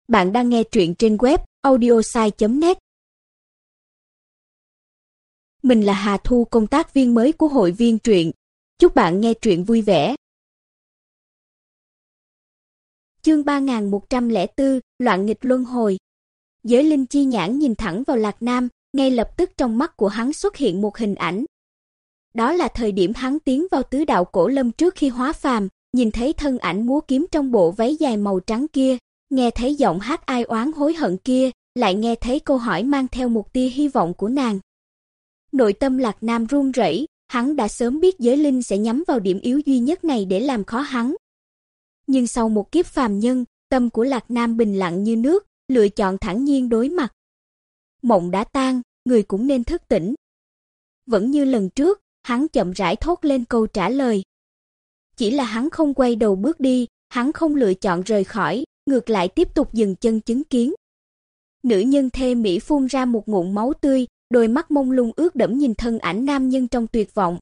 Bạn đang nghe truyện trên web audiosai.net. Mình là Hà Thu, công tác viên mới của hội viên truyện. Chúc bạn nghe truyện vui vẻ. Chương 3104, Loạn nghịch luân hồi. Giới linh chi nhãn nhìn thẳng vào Lạc Nam, ngay lập tức trong mắt của hắn xuất hiện một hình ảnh. Đó là thời điểm hắn tiến vào tứ đạo cổ lâm trước khi hóa phàm, nhìn thấy thân ảnh múa kiếm trong bộ váy dài màu trắng kia, nghe thấy giọng hát ai oán hối hận kia, lại nghe thấy câu hỏi mang theo một tia hy vọng của nàng. Nội tâm Lạc Nam run rẩy, hắn đã sớm biết giới linh sẽ nhắm vào điểm yếu duy nhất này để làm khó hắn. Nhưng sau một kiếp phàm nhân, tâm của Lạc Nam bình lặng như nước, lựa chọn thản nhiên đối mặt. Mộng đã tan, người cũng nên thức tỉnh. Vẫn như lần trước, hắn chậm rãi thốt lên câu trả lời. Chỉ là hắn không quay đầu bước đi, hắn không lựa chọn rời khỏi, ngược lại tiếp tục dừng chân chứng kiến. Nữ nhân thê mỹ phun ra một ngụm máu tươi, đôi mắt mông lung ướt đẫm nhìn thân ảnh nam nhân trong tuyệt vọng.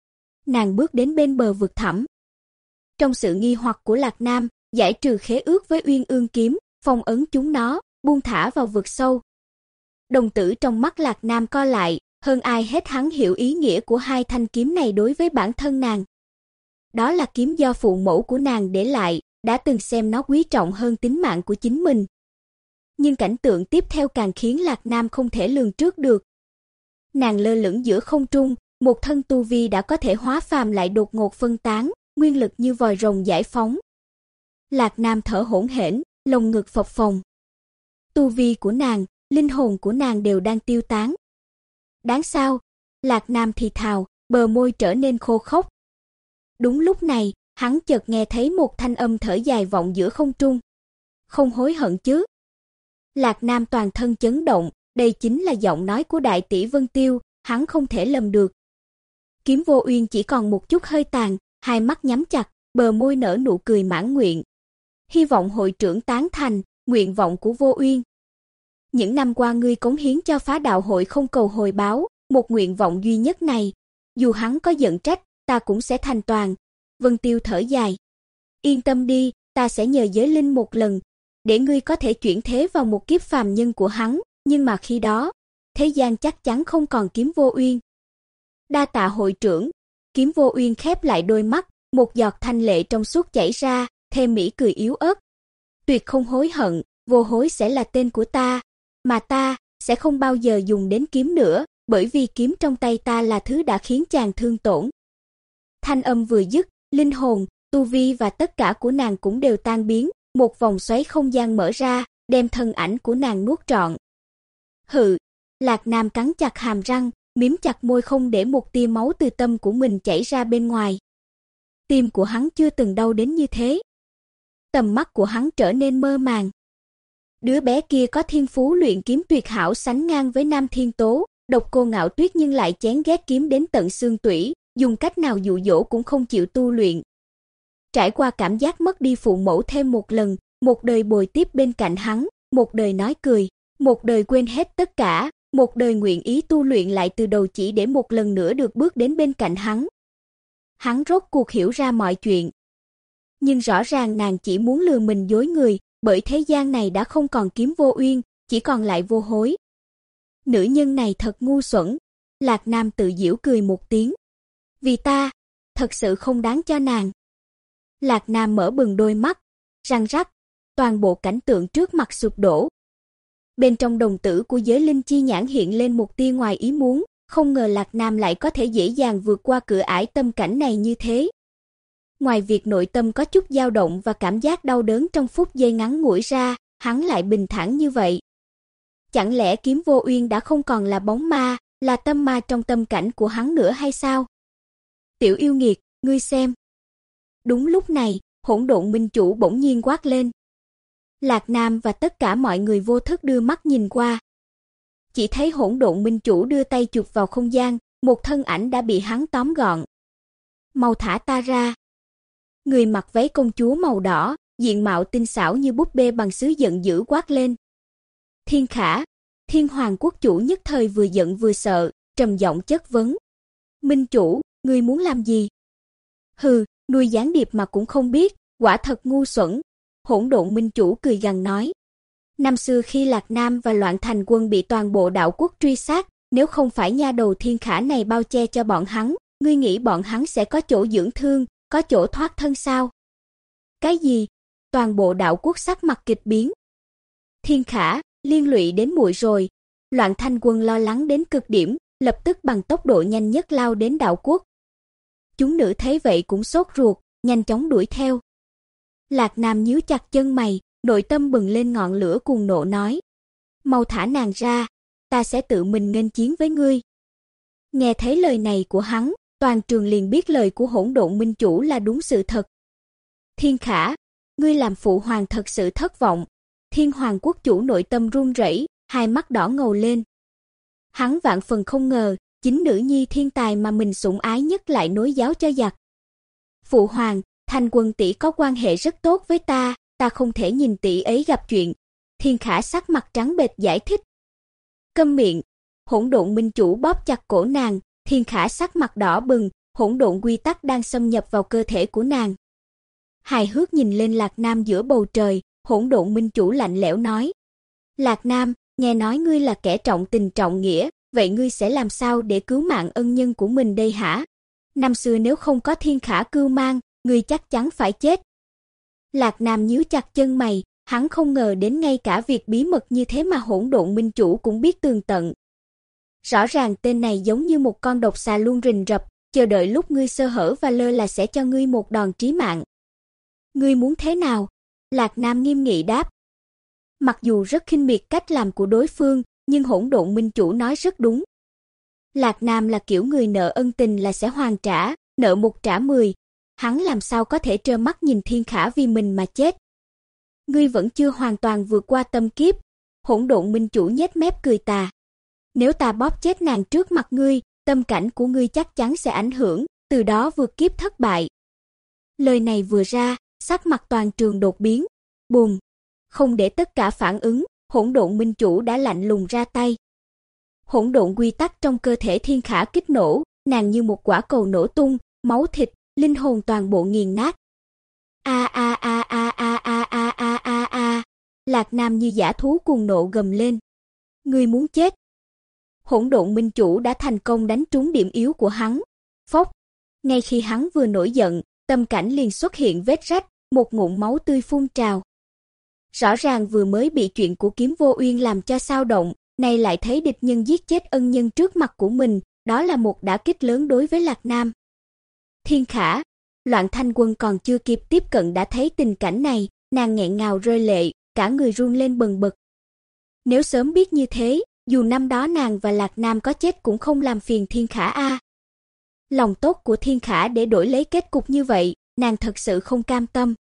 Nàng bước đến bên bờ vực thẳm. Trong sự nghi hoặc của Lạc Nam, giải trừ khế ước với Uyên Ương kiếm, phong ấn chúng nó, buông thả vào vực sâu. Đồng tử trong mắt Lạc Nam co lại, hơn ai hết hắn hiểu ý nghĩa của hai thanh kiếm này đối với bản thân nàng. Đó là kiếm do phụ mẫu của nàng để lại, đã từng xem nó quý trọng hơn tính mạng của chính mình. Nhưng cảnh tượng tiếp theo càng khiến Lạc Nam không thể lường trước được. Nàng lơ lửng giữa không trung, một thân tu vi đã có thể hóa phàm lại đột ngột phân tán, nguyên lực như vòi rồng giải phóng. Lạc Nam thở hổn hển, lồng ngực phập phồng. Tu vi của nàng, linh hồn của nàng đều đang tiêu tán. Đáng sao? Lạc Nam thì thào, bờ môi trở nên khô khốc. Đúng lúc này, hắn chợt nghe thấy một thanh âm thở dài vọng giữa không trung. Không hối hận chứ? Lạc Nam toàn thân chấn động, đây chính là giọng nói của đại tỷ Vân Tiêu, hắn không thể lầm được. Kiếm Vô Uyên chỉ còn một chút hơi tàn, hai mắt nhắm chặt, bờ môi nở nụ cười mãn nguyện. Hy vọng hội trưởng tán thành nguyện vọng của Vô Uyên. Những năm qua ngươi cống hiến cho Phá Đạo hội không cầu hồi báo, một nguyện vọng duy nhất này, dù hắn có giận trách, ta cũng sẽ thành toàn. Vân Tiêu thở dài. Yên tâm đi, ta sẽ nhờ giới linh một lần, để ngươi có thể chuyển thế vào một kiếp phàm nhân của hắn, nhưng mà khi đó, thế gian chắc chắn không còn Kiếm Vô Uyên. Đa tạ hội trưởng. Kiếm Vô Uyên khép lại đôi mắt, một giọt thanh lệ trong suốt chảy ra, thêm mỹ cười yếu ớt. Tuyệt không hối hận, vô hối sẽ là tên của ta, mà ta sẽ không bao giờ dùng đến kiếm nữa, bởi vì kiếm trong tay ta là thứ đã khiến chàng thương tổn. Thanh âm vừa dứt, linh hồn, tu vi và tất cả của nàng cũng đều tan biến, một vòng xoáy không gian mở ra, đem thân ảnh của nàng nuốt trọn. Hừ, Lạc Nam cắn chặt hàm răng, mím chặt môi không để một tia máu từ tâm của mình chảy ra bên ngoài. Tim của hắn chưa từng đau đến như thế. Tầm mắt của hắn trở nên mơ màng. Đứa bé kia có thiên phú luyện kiếm tuyệt hảo sánh ngang với Nam Thiên Tố, độc cô Ngạo Tuyết nhưng lại chán ghét kiếm đến tận xương tủy, dùng cách nào dụ dỗ cũng không chịu tu luyện. Trải qua cảm giác mất đi phụ mẫu thêm một lần, một đời bồi tiếp bên cạnh hắn, một đời nói cười, một đời quên hết tất cả, một đời nguyện ý tu luyện lại từ đầu chỉ để một lần nữa được bước đến bên cạnh hắn. Hắn rốt cuộc hiểu ra mọi chuyện. Nhưng rõ ràng nàng chỉ muốn lừa mình dối người, bởi thế gian này đã không còn Kiếm Vô Uyên, chỉ còn lại Vô Hối. Nữ nhân này thật ngu xuẩn. Lạc Nam tự giễu cười một tiếng. Vì ta, thật sự không đáng cho nàng. Lạc Nam mở bừng đôi mắt, răng rắc, toàn bộ cảnh tượng trước mặt sụp đổ. Bên trong đồng tử của giới linh chi nhãn hiện lên một tia ngoài ý muốn, không ngờ Lạc Nam lại có thể dễ dàng vượt qua cửa ải tâm cảnh này như thế. Ngoài việc nội tâm có chút dao động và cảm giác đau đớn trong phút giây ngắn ngủi ra, hắn lại bình thản như vậy. Chẳng lẽ Kiếm Vô Uyên đã không còn là bóng ma, là tâm ma trong tâm cảnh của hắn nữa hay sao? Tiểu yêu nghiệt, ngươi xem. Đúng lúc này, Hỗn Độn Minh Chủ bỗng nhiên quát lên. Lạc Nam và tất cả mọi người vô thức đưa mắt nhìn qua. Chỉ thấy Hỗn Độn Minh Chủ đưa tay chụp vào không gian, một thân ảnh đã bị hắn tóm gọn. Mau thả ta ra. Người mặc váy công chúa màu đỏ, diện mạo tinh xảo như búp bê bằng sứ giận dữ quát lên. Thiên Khả, Thiên Hoàng quốc chủ nhất thời vừa giận vừa sợ, trầm giọng chất vấn. Minh chủ, ngươi muốn làm gì? Hừ, nuôi gián điệp mà cũng không biết, quả thật ngu xuẩn. Hỗn Độn Minh chủ cười gằn nói. Năm xưa khi Lạc Nam và Loạn Thành Quân bị toàn bộ đạo quốc truy sát, nếu không phải nha đầu Thiên Khả này bao che cho bọn hắn, ngươi nghĩ bọn hắn sẽ có chỗ dưỡng thương, có chỗ thoát thân sao? Cái gì? Toàn bộ đạo quốc sắc mặt kịch biến. Thiên Khả, liên lụy đến muội rồi. Loạn Thành Quân lo lắng đến cực điểm, lập tức bằng tốc độ nhanh nhất lao đến đạo quốc. Chúng nữ thấy vậy cũng sốt ruột, nhanh chóng đuổi theo. Lạc Nam nhíu chặt chân mày, nội tâm bừng lên ngọn lửa cuồng nộ nói: "Mau thả nàng ra, ta sẽ tự mình nghênh chiến với ngươi." Nghe thấy lời này của hắn, toàn trường liền biết lời của Hỗn Độn Minh Chủ là đúng sự thật. Thiên Khả, ngươi làm phụ hoàng thật sự thất vọng. Thiên Hoàng quốc chủ nội tâm run rẩy, hai mắt đỏ ngầu lên. Hắn vạn phần không ngờ, chính nữ nhi thiên tài mà mình sủng ái nhất lại nối giáo cho giặc. Phụ hoàng, Thành Quân tỷ có quan hệ rất tốt với ta không thể nhìn tỷ ấy gặp chuyện. Thiên Khả sắc mặt trắng bệch giải thích. Câm miệng. Hỗn Độn Minh Chủ bóp chặt cổ nàng, Thiên Khả sắc mặt đỏ bừng, hỗn độn quy tắc đang xâm nhập vào cơ thể của nàng. Hài hước nhìn lên Lạc Nam giữa bầu trời, Hỗn Độn Minh Chủ lạnh lẽo nói: "Lạc Nam, nghe nói ngươi là kẻ trọng tình trọng nghĩa, vậy ngươi sẽ làm sao để cứu mạng ân nhân của mình đây hả? Năm xưa nếu không có Thiên Khả cưu mang, ngươi chắc chắn phải chết." Lạc Nam nhíu chặt chân mày, hắn không ngờ đến ngay cả việc bí mật như thế mà Hỗn Độn Minh Chủ cũng biết tường tận. Rõ ràng tên này giống như một con độc xà luôn rình rập, chờ đợi lúc ngươi sơ hở và lơ là sẽ cho ngươi một đòn chí mạng. Ngươi muốn thế nào? Lạc Nam nghiêm nghị đáp. Mặc dù rất khinh miệt cách làm của đối phương, nhưng Hỗn Độn Minh Chủ nói rất đúng. Lạc Nam là kiểu người nợ ân tình là sẽ hoàn trả, nợ một trả 10. Hắn làm sao có thể trơ mắt nhìn Thiên Khả vì mình mà chết. Ngươi vẫn chưa hoàn toàn vượt qua tâm kiếp. Hỗn Độn Minh Chủ nhếch mép cười tà. Nếu ta bóp chết nàng trước mặt ngươi, tâm cảnh của ngươi chắc chắn sẽ ảnh hưởng, từ đó vượt kiếp thất bại. Lời này vừa ra, sắc mặt toàn trường đột biến. Bùm! Không để tất cả phản ứng, Hỗn Độn Minh Chủ đã lạnh lùng ra tay. Hỗn độn quy tắc trong cơ thể Thiên Khả kích nổ, nàng như một quả cầu nổ tung, máu thịt, linh hồn toàn bộ nghiền nát. A a a a a a a a a a. Lạc Nam như dã thú cuồng nộ gầm lên. Ngươi muốn chết. Hỗn Độn Minh Chủ đã thành công đánh trúng điểm yếu của hắn. Phốc. Ngay khi hắn vừa nổi giận, tâm cảnh liền xuất hiện vết rách, một ngụm máu tươi phun trào. Rõ ràng vừa mới bị chuyện của Kiếm Vô Uyên làm cho xao động, nay lại thấy địch nhân giết chết ân nhân trước mặt của mình, đó là một đả kích lớn đối với Lạc Nam. Thiên Khả, Loạn Thanh Quân còn chưa kịp tiếp cận đã thấy tình cảnh này, nàng nghẹn ngào rơi lệ, cả người run lên bần bật. Nếu sớm biết như thế, dù năm đó nàng và Lạc Nam có chết cũng không làm phiền Thiên Khả a. Lòng tốt của Thiên Khả để đổi lấy kết cục như vậy, nàng thật sự không cam tâm.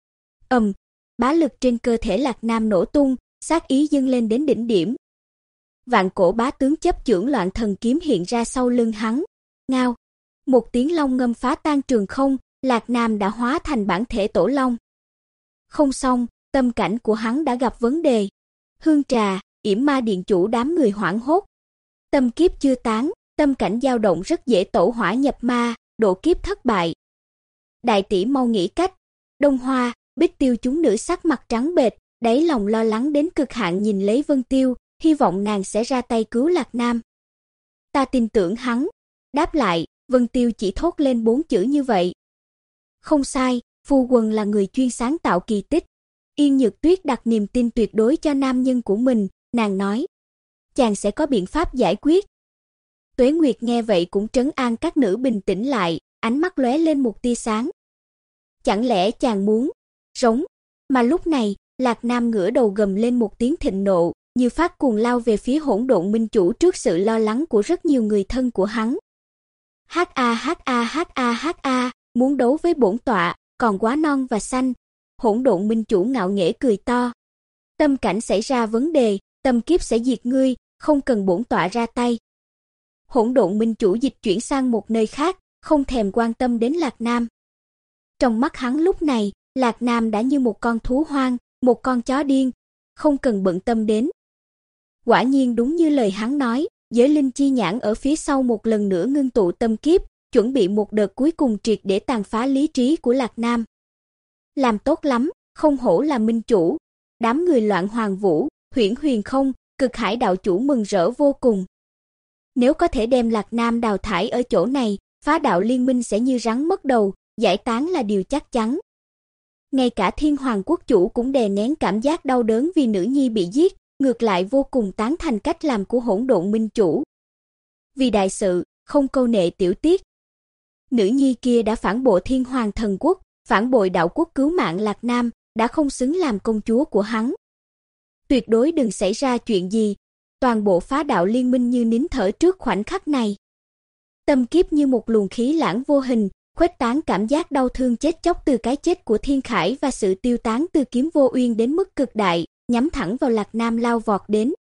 Bá lực trên cơ thể Lạc Nam nổ tung, sát ý dâng lên đến đỉnh điểm. Vạn cổ bá tướng chấp chưởng Loạn Thần kiếm hiện ra sau lưng hắn. Ngao, một tiếng long ngâm phá tan trường không, Lạc Nam đã hóa thành bản thể tổ long. Không xong, tâm cảnh của hắn đã gặp vấn đề. Hương Trà, Yểm Ma Điện chủ đám người hoảng hốt. Tâm kiếp chưa tán, tâm cảnh dao động rất dễ tẩu hỏa nhập ma, độ kiếp thất bại. Đại tỷ mau nghĩ cách. Đông Hoa, Bích Tiêu chúng nữ sắc mặt trắng bệch, đáy lòng lo lắng đến cực hạn nhìn lấy Vân Tiêu, hy vọng nàng sẽ ra tay cứu Lạc Nam. Ta tin tưởng hắn. Đáp lại, Vân Tiêu chỉ thốt lên 4 chữ như vậy. Không sai, phu quân là người chuyên sáng tạo kỳ tích. Yên Nhược Tuyết đặt niềm tin tuyệt đối cho nam nhân của mình, nàng nói. Chàng sẽ có biện pháp giải quyết. Tuế Nguyệt nghe vậy cũng trấn an các nữ bình tĩnh lại, ánh mắt lóe lên một tia sáng. Chẳng lẽ chàng muốn rống? Mà lúc này, Lạc Nam ngửa đầu gầm lên một tiếng thịnh nộ, như phát cuồng lao về phía Hỗn Độn Minh Chủ trước sự lo lắng của rất nhiều người thân của hắn. Ha, muốn đấu với bổn tọa, còn quá non và xanh. Hỗn Độn Minh Chủ ngạo nghễ cười to. Tâm cảnh xảy ra vấn đề, tâm kiếp sẽ diệt ngươi, không cần bổn tọa ra tay. Hỗn Độn Minh Chủ dịch chuyển sang một nơi khác, không thèm quan tâm đến Lạc Nam. Trong mắt hắn lúc này, Lạc Nam đã như một con thú hoang, một con chó điên, không cần bận tâm đến. Quả nhiên đúng như lời hắn nói, giới linh chi nhãn ở phía sau một lần nữa ngưng tụ tâm kiếp, chuẩn bị một đợt cuối cùng triệt để tàn phá lý trí của Lạc Nam. Làm tốt lắm, không hổ là minh chủ. Đám người Loạn Hoàng Vũ, Huyễn Huyền Không, Cực Hải đạo chủ mừng rỡ vô cùng. Nếu có thể đem Lạc Nam đào thải ở chỗ này, Phá đạo liên minh sẽ như rắn mất đầu, giải tán là điều chắc chắn. Ngay cả Thiên Hoàng quốc chủ cũng đè nén cảm giác đau đớn vì nữ nhi bị giết, ngược lại vô cùng tán thành cách làm của Hỗn Độn minh chủ. Vì đại sự, không câu nệ tiểu tiết. Nữ nhi kia đã phản bội Thiên Hoàng thần quốc, phản bội đạo quốc cứu mạng Lạc Nam, đã không xứng làm công chúa của hắn. Tuyệt đối đừng xảy ra chuyện gì, toàn bộ Phá đạo liên minh như nín thở trước khoảnh khắc này. Tâm kiếp như một luồng khí lãng vô hình, khuếch tán cảm giác đau thương chết chóc từ cái chết của Thiên Khải và sự tiêu tán từ Kiếm Vô Uyên đến mức cực đại, nhắm thẳng vào Lạc Nam lao vọt đến.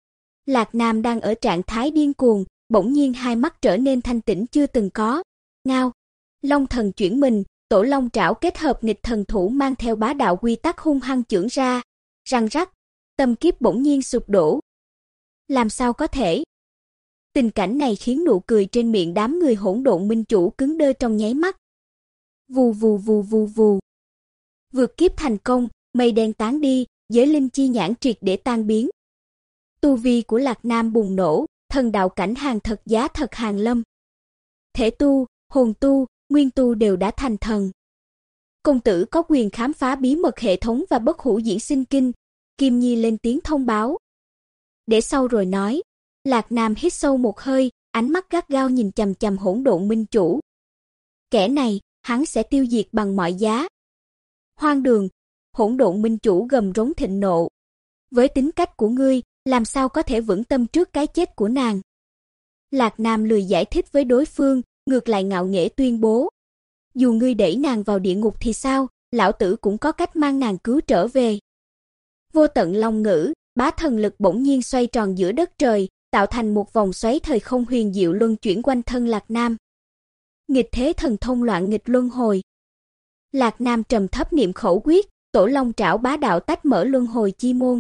Lạc Nam đang ở trạng thái điên cuồng, bỗng nhiên hai mắt trở nên thanh tĩnh chưa từng có. Ngao, Long thần chuyển mình, Tổ Long trảo kết hợp nghịch thần thủ mang theo bá đạo quy tắc hung hăng chưởng ra. Răng rắc, tâm kiếp bỗng nhiên sụp đổ. Làm sao có thể? Tình cảnh này khiến nụ cười trên miệng đám người Hỗn Độn minh chủ cứng đơ trong nháy mắt. Vù vù vù vù vù. Vượt kiếp thành công, mây đen tán đi, giới linh chi nhãn triệt để tan biến. Tu vi của Lạc Nam bùng nổ, thần đạo cảnh hàng thật giá thật hàng lâm. Thể tu, hồn tu, nguyên tu đều đã thành thần. Công tử có quyền khám phá bí mật hệ thống và bất hủ diễn sinh kinh, Kim Nhi lên tiếng thông báo. Để sau rồi nói. Lạc Nam hít sâu một hơi, ánh mắt gắt gao nhìn chằm chằm Hỗn Độn minh chủ. Kẻ này, hắn sẽ tiêu diệt bằng mọi giá. Hoang đường, Hỗn Độn minh chủ gầm rống thịnh nộ. Với tính cách của ngươi, làm sao có thể vững tâm trước cái chết của nàng? Lạc Nam lười giải thích với đối phương, ngược lại ngạo nghễ tuyên bố. Dù ngươi đẩy nàng vào địa ngục thì sao, lão tử cũng có cách mang nàng cứu trở về. Vô tận long ngữ, bá thần lực bỗng nhiên xoay tròn giữa đất trời, tạo thành một vòng xoáy thời không huyền diệu luân chuyển quanh thân Lạc Nam. Nghịch thế thần thông loạn nghịch luân hồi. Lạc Nam trầm thấp niệm khẩu quyết, Tổ Long trảo bá đạo tách mở luân hồi chi môn.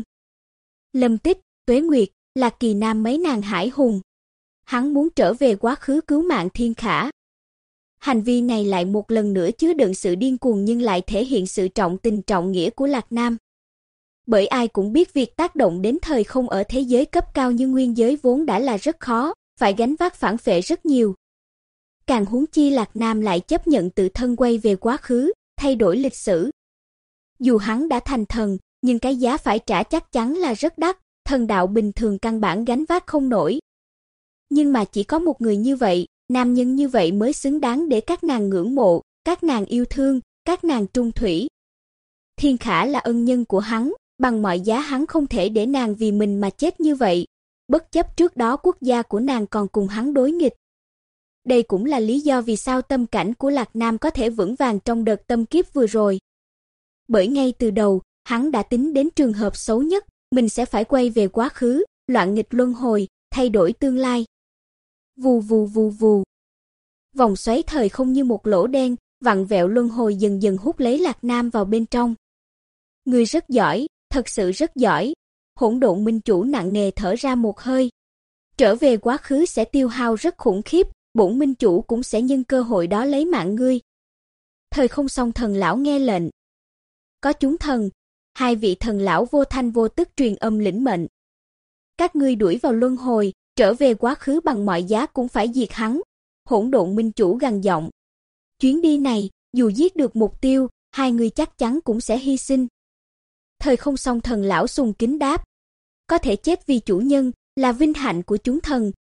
Lâm Tích, Tuế Nguyệt, Lạc Kỳ Nam mấy nàng hải hùng. Hắn muốn trở về quá khứ cứu mạng Thiên Khả. Hành vi này lại một lần nữa chứa đựng sự điên cuồng nhưng lại thể hiện sự trọng tình trọng nghĩa của Lạc Nam. Bởi ai cũng biết việc tác động đến thời không ở thế giới cấp cao như nguyên giới vốn đã là rất khó, phải gánh vác phản phệ rất nhiều. Càng huống chi Lạc Nam lại chấp nhận tự thân quay về quá khứ, thay đổi lịch sử. Dù hắn đã thành thần, nhưng cái giá phải trả chắc chắn là rất đắt, thần đạo bình thường căn bản gánh vác không nổi. Nhưng mà chỉ có một người như vậy, nam nhân như vậy mới xứng đáng để các nàng ngưỡng mộ, các nàng yêu thương, các nàng trung thủy. Thiên Khả là ân nhân của hắn, bằng mọi giá hắn không thể để nàng vì mình mà chết như vậy, bất chấp trước đó quốc gia của nàng còn cùng hắn đối nghịch. Đây cũng là lý do vì sao tâm cảnh của Lạc Nam có thể vững vàng trong đợt tâm kiếp vừa rồi. Bởi ngay từ đầu, hắn đã tính đến trường hợp xấu nhất, mình sẽ phải quay về quá khứ, loạn nghịch luân hồi, thay đổi tương lai. Vù vù vù vù. Vòng xoáy thời không như một lỗ đen, vặn vẹo luân hồi dần dần hút lấy Lạc Nam vào bên trong. Ngươi rất giỏi, thật sự rất giỏi. Hỗn Độn minh chủ nặng nề thở ra một hơi. Trở về quá khứ sẽ tiêu hao rất khủng khiếp, bổn minh chủ cũng sẽ nhân cơ hội đó lấy mạng ngươi. Thời không song thần lão nghe lệnh. Có chúng thần, hai vị thần lão vô thanh vô tức truyền âm lĩnh mệnh. Các ngươi đuổi vào luân hồi, trở về quá khứ bằng mọi giá cũng phải diệt hắn. Hỗn Độn minh chủ gằn giọng. Chuyến đi này, dù giết được mục tiêu, hai người chắc chắn cũng sẽ hy sinh. Thời không song thần lão sùng kính đáp. Có thể chết vì chủ nhân, là vinh hạnh của chúng thần,